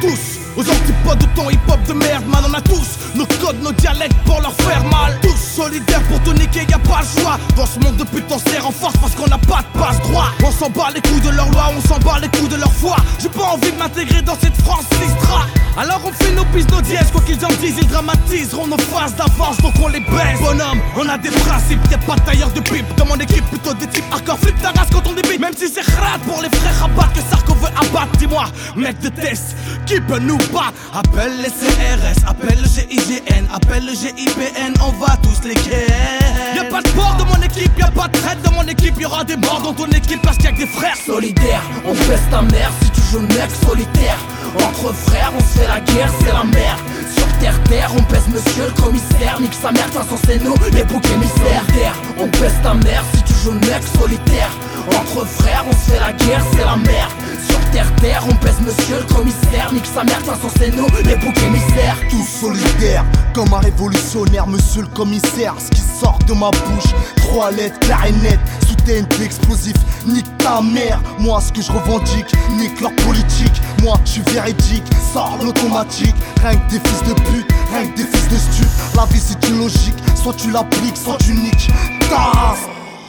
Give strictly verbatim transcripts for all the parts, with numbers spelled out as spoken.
tous aux antipodes de ton hip-hop de merde. Man, on a tous nos codes, nos dialectes pour leur faire mal. Tous solidaires pour tout niquer, y'a pas le choix. Dans ce monde de pute on se serre en force parce qu'on n'a pas de passe droit. On s'en bat les couilles de leur loi, on s'en bat les couilles de leur foi. J'ai pas envie de m'intégrer dans cette France sinistra. Alors on fait nos bis, nos dièses, quoi qu'ils en disent, ils dramatiseront nos phases d'avance, donc on les baisse. Bonhomme, on a des principes, y'a pas de tailleur de pipe. Dans mon équipe, plutôt des types hardcore, flip ta race quand on débite. Même si c'est crade pour les frères rabat que Sarko veut abattre. Dis-moi, mec de test, qui peut nous battre? Appelle les C R S, appelle le G I G N, appelle le G I P N, on va tous les ken. Y'a pas de sport dans mon équipe, y'a pas de traite dans mon équipe, y'aura des morts dans ton équipe parce qu'il y a que des frères solidaires. On baisse ta mère si tu joues mec solitaire. Entre frères, on se fait la guerre, c'est la merde. Sur terre, terre, on pèse monsieur le commissaire. Nique sa mère, de toute façon c'est nous, les boucs émissaires. Terre, on baisse ta mère si tu joues mec solitaire. Entre frères, on se fait la guerre, c'est la merde. Sur terre, terre, on pèse monsieur le commissaire. Nique sa mère, de toute façon c'est nous, les boucs émissaires. Tous solidaires, comme un révolutionnaire, monsieur le commissaire. Ce qui sort de ma bouche, trois lettres, clair et net. Sous T N T explosif, nique ta mère. Moi ce que je revendique, nique leur politique. Moi je suis véridique, sors l'automatique. Rien que des fils de pute, rien que des fils de stup. La vie c'est une logique, soit tu l'appliques, soit tu niques. Tasse,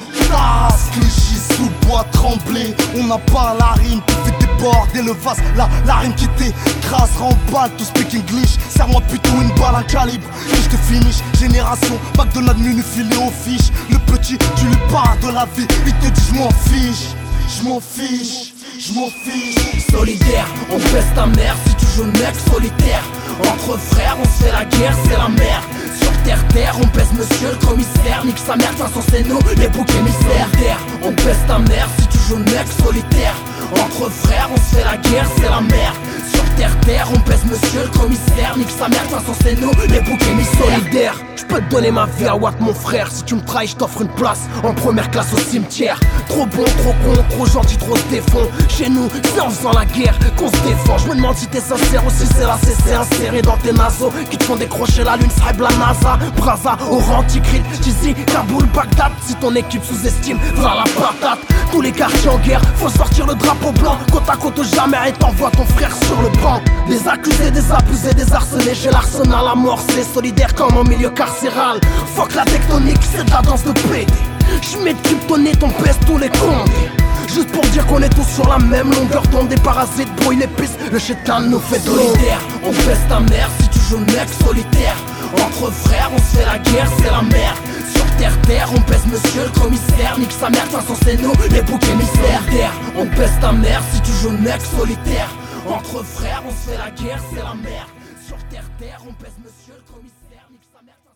tasse, Clichy sous le bois tremblé. On n'a pas la rime qui fait déborder le vase. La, la rime qui t'écrase, remballe, to speak English. Serre-moi plutôt une balle, un calibre, et je te finish. Génération, McDonald's menu filé aux fiches. Le petit, tu lui parles de la vie, il te dit je m'en fiche, je m'en fiche, je m'en fiche. Solidaire, on baisse ta mère si tu joues mec solitaire. Entre frères, on se fait la guerre, c'est la merde. Sur terre, terre, on pèse monsieur le commissaire. Nique sa mère, de toute façon c'est nous, les boucs émissaires. Terre, on baisse ta mère si tu joues mec solitaire. Entre frères, on se fait la guerre, c'est la merde. Sur terre, terre, on pèse monsieur le commissaire. Nique sa mère, de toute façon c'est nous, les boucs émissaires. Solidaire, je peux te donner ma vie à Watt mon frère. Si tu me trahis, je t'offre une place en première classe au cimetière. Trop bon, trop con, trop gentil, trop se défend. Chez nous, c'est en faisant la guerre qu'on se défend. Je me demande si t'es sincère ou si c'est la C C insérée dans tes naseaux qui te font décrocher la lune, Sahib, la NASA, Braza, Oran, Tikrit, Tizi, Kaboul, Bagdad. Si ton équipe sous-estime, va la patate. Tous les quartiers en guerre, faut sortir le drapeau blanc. Côte à côte jamais et t'envoies ton frère sur le banc. Des accusés, des abusés, des harcelés. J'ai l'arsenal à mort, c'est solidaire comme en milieu carcéral. Fuck la tectonique, c'est de la danse de P D. J'mets de kryptonite, on pèse tous les condés. Juste pour dire qu'on est tous sur la même longueur d'onde. Des parasites brouillent les pistes, le chétan nous fait de solidaire. On baisse ta mère si tu joues mec solitaire. Entre frères, on se fait la guerre, c'est la merde. Sur terre, terre, on pèse monsieur le commissaire. Nique sa mère, de toute façon c'est nous, les boucs émissaires. Terre, on baisse ta mère si tu joues mec solitaire. Entre frères, on se fait la guerre, c'est la merde. Sur terre, terre, on pèse monsieur le commissaire. Nique sa mère.